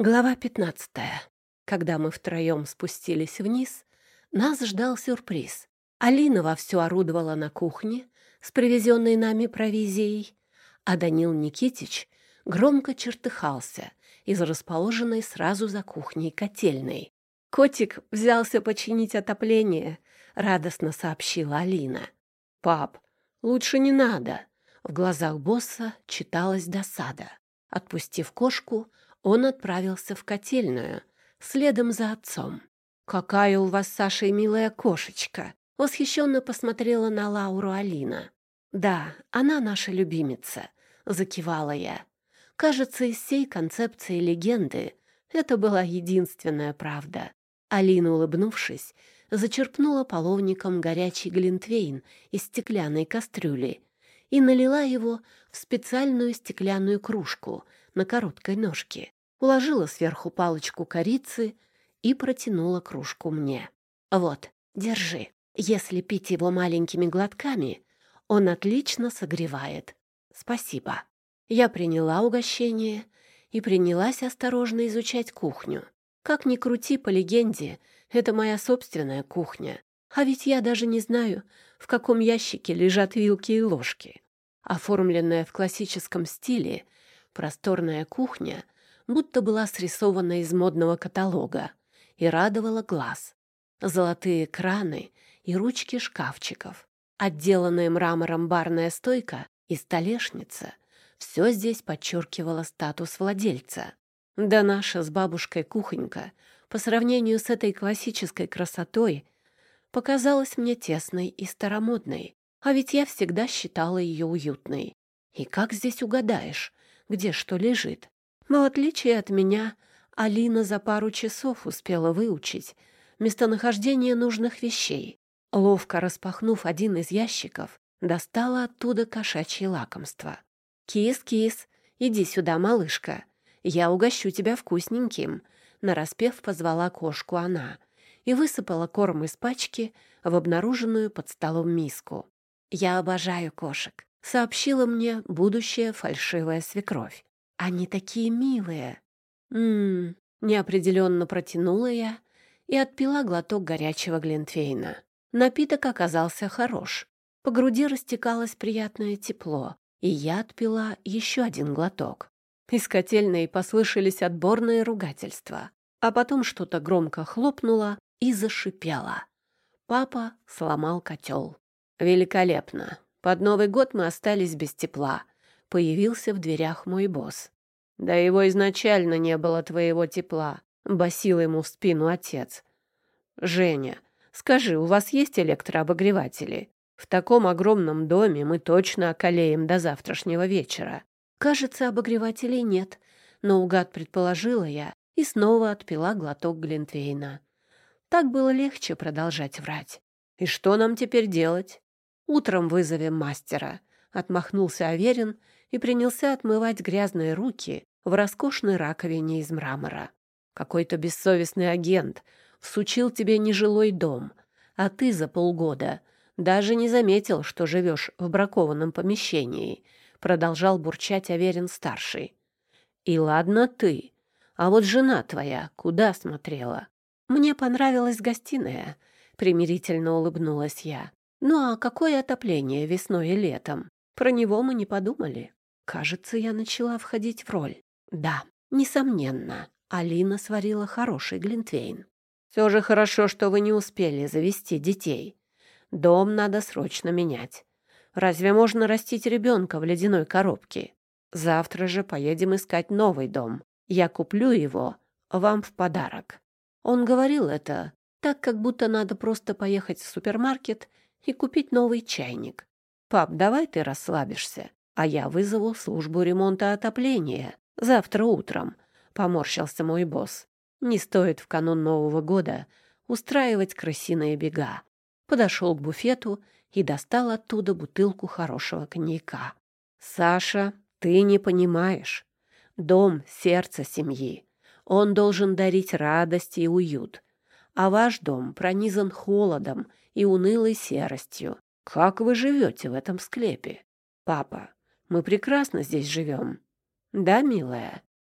Глава 15. Когда мы втроем спустились вниз, нас ждал сюрприз. Алина вовсю орудовала на кухне с привезенной нами провизией, а Данил Никитич громко чертыхался из расположенной сразу за кухней котельной. «Котик взялся починить отопление», — радостно сообщила Алина. «Пап, лучше не надо». В глазах босса читалась досада. Отпустив кошку, он отправился в котельную, следом за отцом. «Какая у вас с Сашей милая кошечка!» — восхищенно посмотрела на Лауру Алина. «Да, она наша любимица», — закивала я. Кажется, из всей концепции легенды это была единственная правда. Алина, улыбнувшись, зачерпнула половником горячий глинтвейн из стеклянной кастрюли и налила его в специальную стеклянную кружку на короткой ножке, уложила сверху палочку корицы и протянула кружку мне. «Вот, держи. Если пить его маленькими глотками, он отлично согревает. Спасибо». Я приняла угощение и принялась осторожно изучать кухню. Как ни крути, по легенде, это моя собственная кухня. А ведь я даже не знаю, в каком ящике лежат вилки и ложки. Оформленная в классическом стиле, просторная кухня будто была срисована из модного каталога и радовала глаз. Золотые краны и ручки шкафчиков, отделанная мрамором барная стойка и столешница — все здесь подчеркивало статус владельца. Да наша с бабушкой кухонька по сравнению с этой классической красотой показалась мне тесной и старомодной, а ведь я всегда считала ее уютной. И как здесь угадаешь, где что лежит? Но в отличие от меня, Алина за пару часов успела выучить местонахождение нужных вещей. Ловко распахнув один из ящиков, достала оттуда кошачье лакомство. «Кис-кис, иди сюда, малышка, я угощу тебя вкусненьким», — нараспев позвала кошку она и высыпала корм из пачки в обнаруженную под столом миску. «Я обожаю кошек», — сообщила мне будущая фальшивая свекровь. «Они такие милые». Неопределенно протянула я и отпила глоток горячего глинтвейна. Напиток оказался хорош. По груди растекалось приятное тепло, и я отпила еще один глоток. Из котельной послышались отборные ругательства, а потом что-то громко хлопнуло и зашипело. Папа сломал котел. «Великолепно. Под Новый год мы остались без тепла», — появился в дверях мой босс. «Да его изначально не было твоего тепла», — басил ему в спину отец. «Женя, скажи, у вас есть электрообогреватели? В таком огромном доме мы точно околеем до завтрашнего вечера». Кажется, обогревателей нет, но угад предположила я и снова отпила глоток глинтвейна. Так было легче продолжать врать. «И что нам теперь делать?» «Утром вызовем мастера», — отмахнулся Аверин и принялся отмывать грязные руки в роскошной раковине из мрамора. «Какой-то бессовестный агент всучил тебе нежилой дом, а ты за полгода даже не заметил, что живешь в бракованном помещении», — продолжал бурчать Аверин-старший. «И ладно ты, а вот жена твоя куда смотрела?» «Мне понравилась гостиная», — примирительно улыбнулась я. «Ну а какое отопление весной и летом? Про него мы не подумали». Кажется, я начала входить в роль. Да, несомненно, Алина сварила хороший глинтвейн. «Все же хорошо, что вы не успели завести детей. Дом надо срочно менять. Разве можно растить ребенка в ледяной коробке? Завтра же поедем искать новый дом. Я куплю его вам в подарок». Он говорил это так, как будто надо просто поехать в супермаркет и купить новый чайник. «Пап, давай ты расслабишься, а я вызову службу ремонта отопления завтра утром», — поморщился мой босс. «Не стоит в канун Нового года устраивать крысиные бега». Подошел к буфету и достал оттуда бутылку хорошего коньяка. «Саша, ты не понимаешь. Дом — сердце семьи. Он должен дарить радость и уют. А ваш дом пронизан холодом и унылой серостью. Как вы живете в этом склепе? Папа, мы прекрасно здесь живем». «Да, милая?»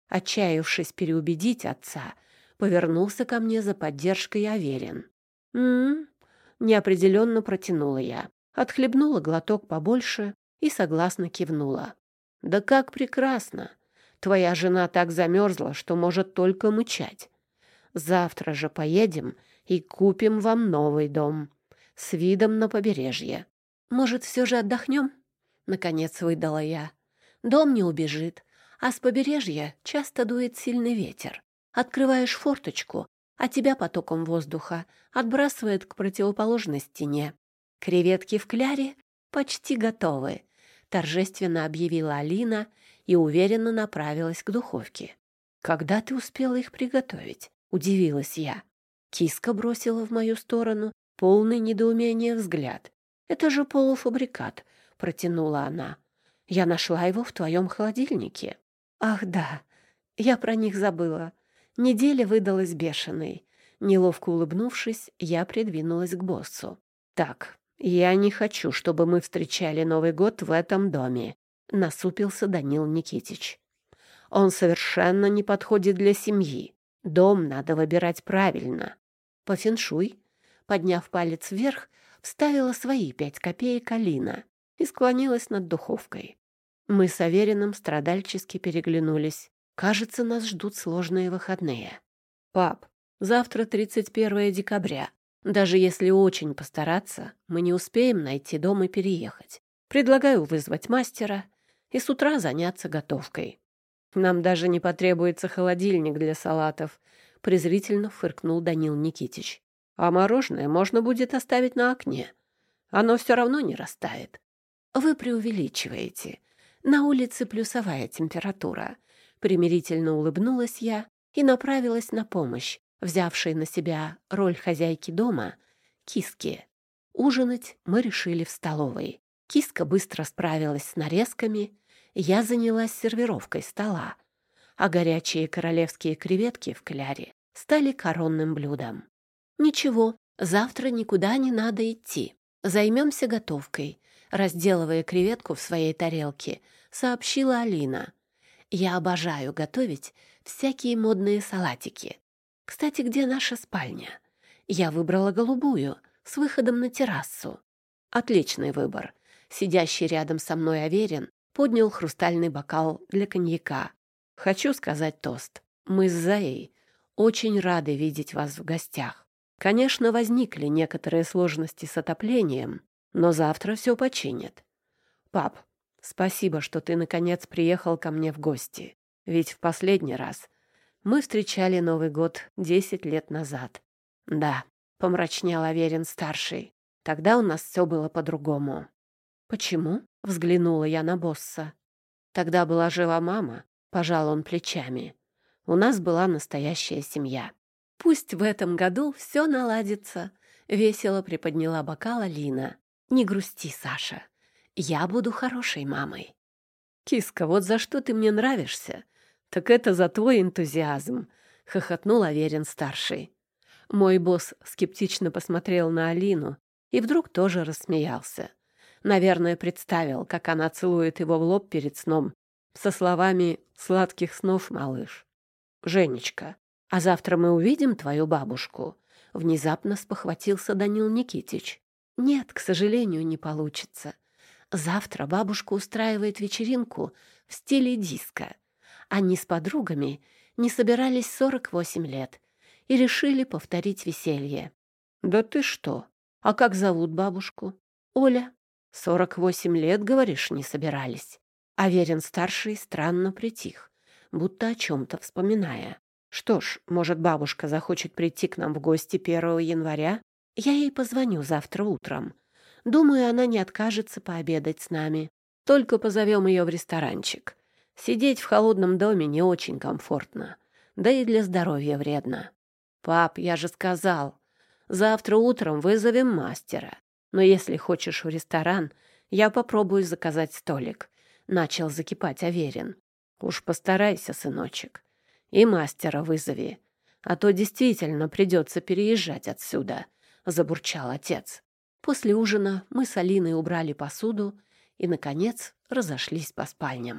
Отчаявшись переубедить отца, повернулся ко мне за поддержкой Аверин. «М-м-м», неопределенно протянула я, отхлебнула глоток побольше и согласно кивнула. «Да как прекрасно! Твоя жена так замерзла, что может только мычать. Завтра же поедем и купим вам новый дом с видом на побережье. Может, все же отдохнем?» Наконец выдала я. «Дом не убежит, а с побережья часто дует сильный ветер. Открываешь форточку, а тебя потоком воздуха отбрасывает к противоположной стене. Креветки в кляре почти готовы», — торжественно объявила Алина и уверенно направилась к духовке. «Когда ты успела их приготовить?» — удивилась я. Киска бросила в мою сторону полный недоумения взгляд. «Это же полуфабрикат», — протянула она. «Я нашла его в твоем холодильнике». «Ах, да, я про них забыла. Неделя выдалась бешеной». Неловко улыбнувшись, я придвинулась к боссу. «Так, я не хочу, чтобы мы встречали Новый год в этом доме», — насупился Данил Никитич. «Он совершенно не подходит для семьи. Дом надо выбирать правильно. По феншуй», — подняв палец вверх, вставила свои 5 копеек Алина и склонилась над духовкой. Мы с Авериным страдальчески переглянулись. Кажется, нас ждут сложные выходные. «Пап, завтра 31 декабря. Даже если очень постараться, мы не успеем найти дом и переехать. Предлагаю вызвать мастера и с утра заняться готовкой. Нам даже не потребуется холодильник для салатов», — презрительно фыркнул Данил Никитич. «А мороженое можно будет оставить на окне. Оно все равно не растает». «Вы преувеличиваете. На улице плюсовая температура». Примирительно улыбнулась я и направилась на помощь, взявшей на себя роль хозяйки дома, Киске. Ужинать мы решили в столовой. Киска быстро справилась с нарезками, я занялась сервировкой стола, а горячие королевские креветки в кляре стали коронным блюдом. «Ничего, завтра никуда не надо идти. Займемся готовкой», — разделывая креветку в своей тарелке, сообщила Алина. «Я обожаю готовить всякие модные салатики. Кстати, где наша спальня? Я выбрала голубую, с выходом на террасу». «Отличный выбор». Сидящий рядом со мной Аверин поднял хрустальный бокал для коньяка. «Хочу сказать тост. Мы с Заей очень рады видеть вас в гостях. Конечно, возникли некоторые сложности с отоплением, но завтра все починят. Пап, спасибо, что ты, наконец, приехал ко мне в гости. Ведь в последний раз мы встречали Новый год 10 лет назад». «Да», — помрачнел Аверин-старший, — «тогда у нас все было по-другому». «Почему?» — взглянула я на босса. «Тогда была жива мама», — пожал он плечами. «У нас была настоящая семья». «Пусть в этом году все наладится», — весело приподняла бокал Алина. «Не грусти, Саша. Я буду хорошей мамой». «Киска, вот за что ты мне нравишься, так это за твой энтузиазм», — хохотнул Аверин-старший. Мой босс скептично посмотрел на Алину и вдруг тоже рассмеялся. Наверное, представил, как она целует его в лоб перед сном, со словами «сладких снов, малыш». «Женечка, а завтра мы увидим твою бабушку?» Внезапно спохватился Данил Никитич. «Нет, к сожалению, не получится. Завтра бабушка устраивает вечеринку в стиле диско. Они с подругами не собирались 48 лет и решили повторить веселье». «Да ты что? А как зовут бабушку?» «Оля». 48 лет, говоришь, не собирались?» Аверин-старший странно притих, будто о чем-то вспоминая. «Что ж, может, бабушка захочет прийти к нам в гости 1 января? Я ей позвоню завтра утром. Думаю, она не откажется пообедать с нами. Только позовем ее в ресторанчик. Сидеть в холодном доме не очень комфортно, да и для здоровья вредно». «Пап, я же сказал, завтра утром вызовем мастера. Но если хочешь в ресторан, я попробую заказать столик», — начал закипать Аверин. «Уж постарайся, сыночек, и мастера вызови, а то действительно придется переезжать отсюда», — забурчал отец. После ужина мы с Алиной убрали посуду и, наконец, разошлись по спальням.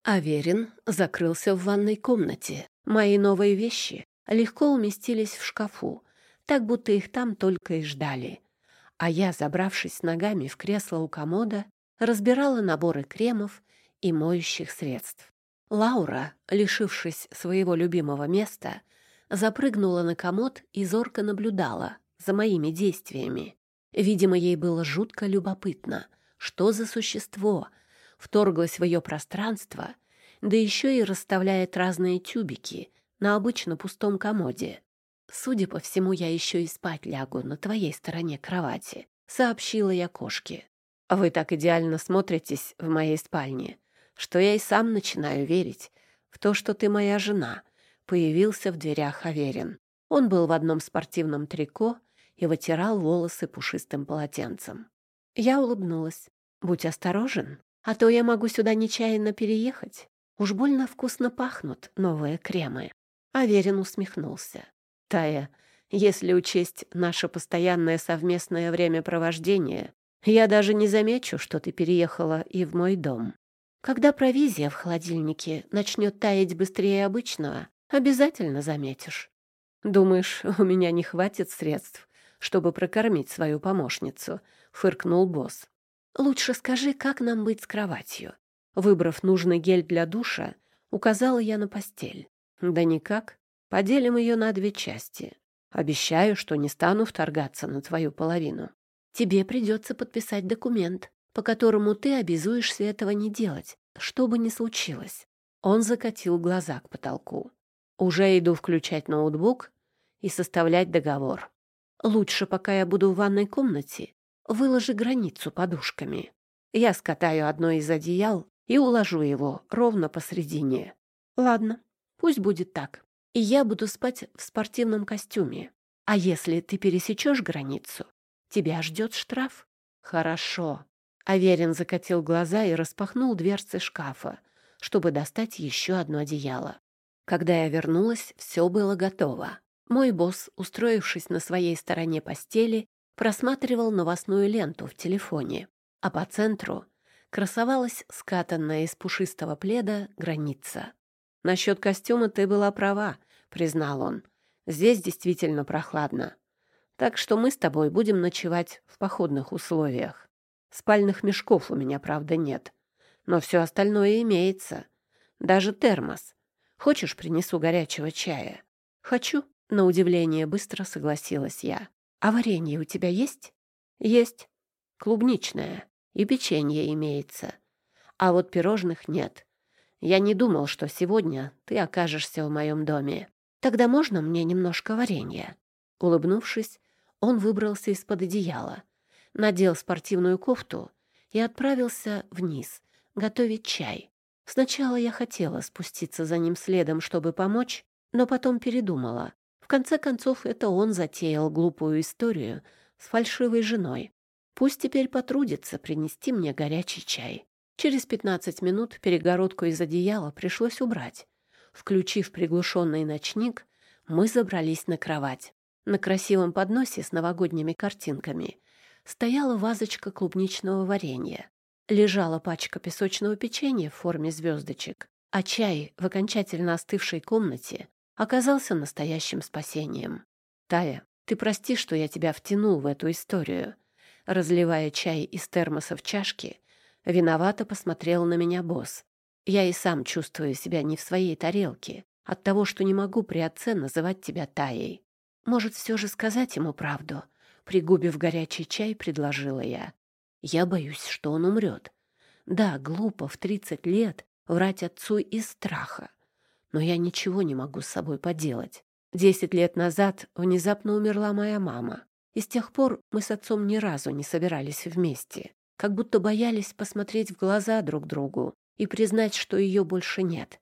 Аверин закрылся в ванной комнате. Мои новые вещи легко уместились в шкафу, так будто их там только и ждали. А я, забравшись ногами в кресло у комода, разбирала наборы кремов и моющих средств. Лаура, лишившись своего любимого места, запрыгнула на комод и зорко наблюдала за моими действиями. Видимо, ей было жутко любопытно, что за существо вторглось в ее пространство, да еще и расставляет разные тюбики на обычно пустом комоде. «Судя по всему, я еще и спать лягу на твоей стороне кровати», — сообщила я кошке. «Вы так идеально смотритесь в моей спальне, что я и сам начинаю верить в то, что ты моя жена», — появился в дверях Аверин. Он был в одном спортивном трико и вытирал волосы пушистым полотенцем. Я улыбнулась. «Будь осторожен, а то я могу сюда нечаянно переехать. Уж больно вкусно пахнут новые кремы». Аверин усмехнулся. «Тая, если учесть наше постоянное совместное времяпровождение, я даже не замечу, что ты переехала и в мой дом. Когда провизия в холодильнике начнет таять быстрее обычного, обязательно заметишь. Думаешь, у меня не хватит средств, чтобы прокормить свою помощницу?» — фыркнул босс. «Лучше скажи, как нам быть с кроватью?» Выбрав нужный гель для душа, указала я на постель. «Да никак. Поделим ее на 2 части. Обещаю, что не стану вторгаться на твою половину. Тебе придется подписать документ, по которому ты обязуешься этого не делать, что бы ни случилось». Он закатил глаза к потолку. «Уже иду включать ноутбук и составлять договор. Лучше, пока я буду в ванной комнате, выложи границу подушками. Я скатаю одно из одеял и уложу его ровно посредине. Ладно, пусть будет так. И я буду спать в спортивном костюме. А если ты пересечешь границу, тебя ждет штраф». «Хорошо». Аверин закатил глаза и распахнул дверцы шкафа, чтобы достать еще одно одеяло. Когда я вернулась, все было готово. Мой босс, устроившись на своей стороне постели, просматривал новостную ленту в телефоне, а по центру красовалась скатанная из пушистого пледа граница. «Насчет костюма ты была права», — признал он. «Здесь действительно прохладно. Так что мы с тобой будем ночевать в походных условиях. Спальных мешков у меня, правда, нет. Но все остальное имеется. Даже термос. Хочешь, принесу горячего чая?» «Хочу», — на удивление быстро согласилась я. «А варенье у тебя есть?» «Есть. Клубничное. И печенье имеется. А вот пирожных нет. Я не думал, что сегодня ты окажешься в моем доме. Тогда можно мне немножко варенья?» Улыбнувшись, он выбрался из-под одеяла, надел спортивную кофту и отправился вниз готовить чай. Сначала я хотела спуститься за ним следом, чтобы помочь, но потом передумала. В конце концов, это он затеял глупую историю с фальшивой женой. Пусть теперь потрудится принести мне горячий чай. Через 15 минут перегородку из одеяла пришлось убрать. Включив приглушенный ночник, мы забрались на кровать. На красивом подносе с новогодними картинками стояла вазочка клубничного варенья. Лежала пачка песочного печенья в форме звездочек, а чай в окончательно остывшей комнате оказался настоящим спасением. «Тая, ты прости, что я тебя втянул в эту историю». Разливая чай из термоса в чашки, виновато посмотрел на меня босс. «Я и сам чувствую себя не в своей тарелке от того, что не могу при отце называть тебя Таей. Может, все же сказать ему правду?» Пригубив горячий чай, предложила я. «Я боюсь, что он умрет. Да, глупо в 30 лет врать отцу из страха. Но я ничего не могу с собой поделать. 10 лет назад внезапно умерла моя мама. И с тех пор мы с отцом ни разу не собирались вместе, как будто боялись посмотреть в глаза друг другу и признать, что ее больше нет.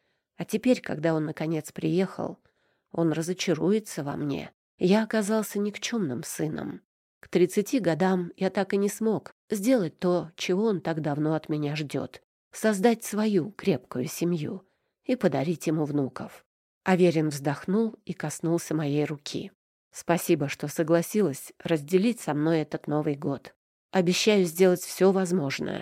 А теперь, когда он наконец приехал, он разочаруется во мне. Я оказался никчемным сыном. К 30 годам я так и не смог сделать то, чего он так давно от меня ждет. Создать свою крепкую семью и подарить ему внуков». Аверин вздохнул и коснулся моей руки. «Спасибо, что согласилась разделить со мной этот Новый год. Обещаю сделать все возможное,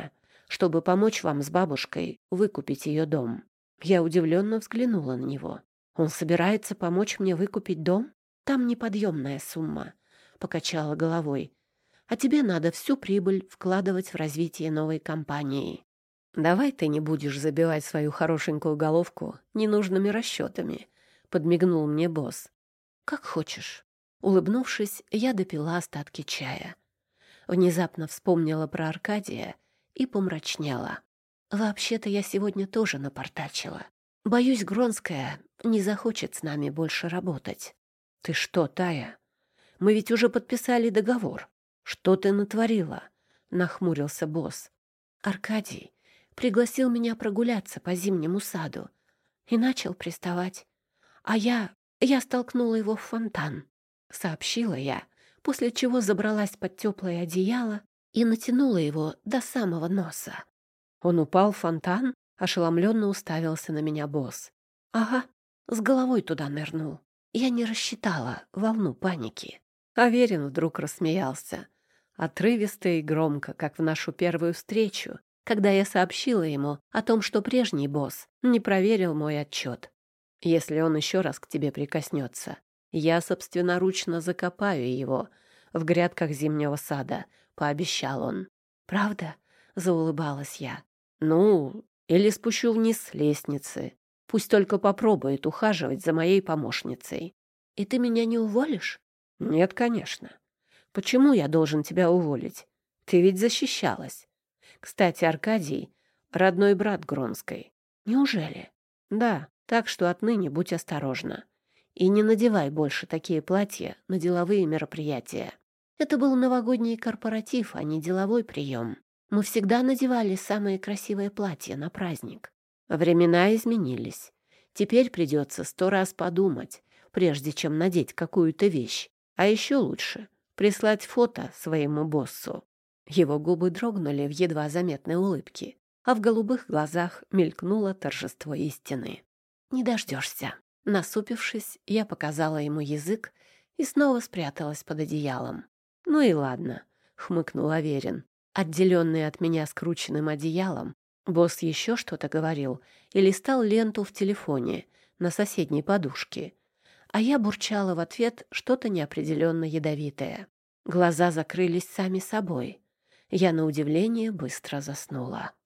чтобы помочь вам с бабушкой выкупить ее дом». Я удивленно взглянула на него. «Он собирается помочь мне выкупить дом? Там неподъемная сумма», — покачала головой. «А тебе надо всю прибыль вкладывать в развитие новой компании». «Давай ты не будешь забивать свою хорошенькую головку ненужными расчетами», — подмигнул мне босс. «Как хочешь». Улыбнувшись, я допила остатки чая. Внезапно вспомнила про Аркадия и помрачнела. Вообще-то я сегодня тоже напортачила. Боюсь, Гронская не захочет с нами больше работать. Ты что, Тая? Мы ведь уже подписали договор. Что ты натворила? Нахмурился босс. Аркадий пригласил меня прогуляться по зимнему саду и начал приставать. А я столкнула его в фонтан, сообщила я, после чего забралась под теплое одеяло и натянула его до самого носа. Он упал в фонтан, ошеломленно уставился на меня босс. Ага, с головой туда нырнул. Я не рассчитала волну паники. Аверин вдруг рассмеялся. Отрывисто и громко, как в нашу первую встречу, когда я сообщила ему о том, что прежний босс не проверил мой отчет. Если он еще раз к тебе прикоснется, я собственноручно закопаю его в грядках зимнего сада, — пообещал он. «Правда?» — заулыбалась я. «Ну, или спущу вниз с лестницы. Пусть только попробует ухаживать за моей помощницей». «И ты меня не уволишь?» «Нет, конечно. Почему я должен тебя уволить? Ты ведь защищалась. Кстати, Аркадий — родной брат Гронской». «Неужели?» «Да, так что отныне будь осторожна. И не надевай больше такие платья на деловые мероприятия». Это был новогодний корпоратив, а не деловой прием. Мы всегда надевали самые красивые платья на праздник. Времена изменились. Теперь придется 100 раз подумать, прежде чем надеть какую-то вещь. А еще лучше прислать фото своему боссу. Его губы дрогнули в едва заметной улыбке, а в голубых глазах мелькнуло торжество истины. «Не дождешься». Насупившись, я показала ему язык и снова спряталась под одеялом. «Ну и ладно», — хмыкнул Аверин. Отделенный от меня скрученным одеялом, босс еще что-то говорил и листал ленту в телефоне на соседней подушке, а я бурчала в ответ что-то неопределенно ядовитое. Глаза закрылись сами собой. Я, на удивление, быстро заснула.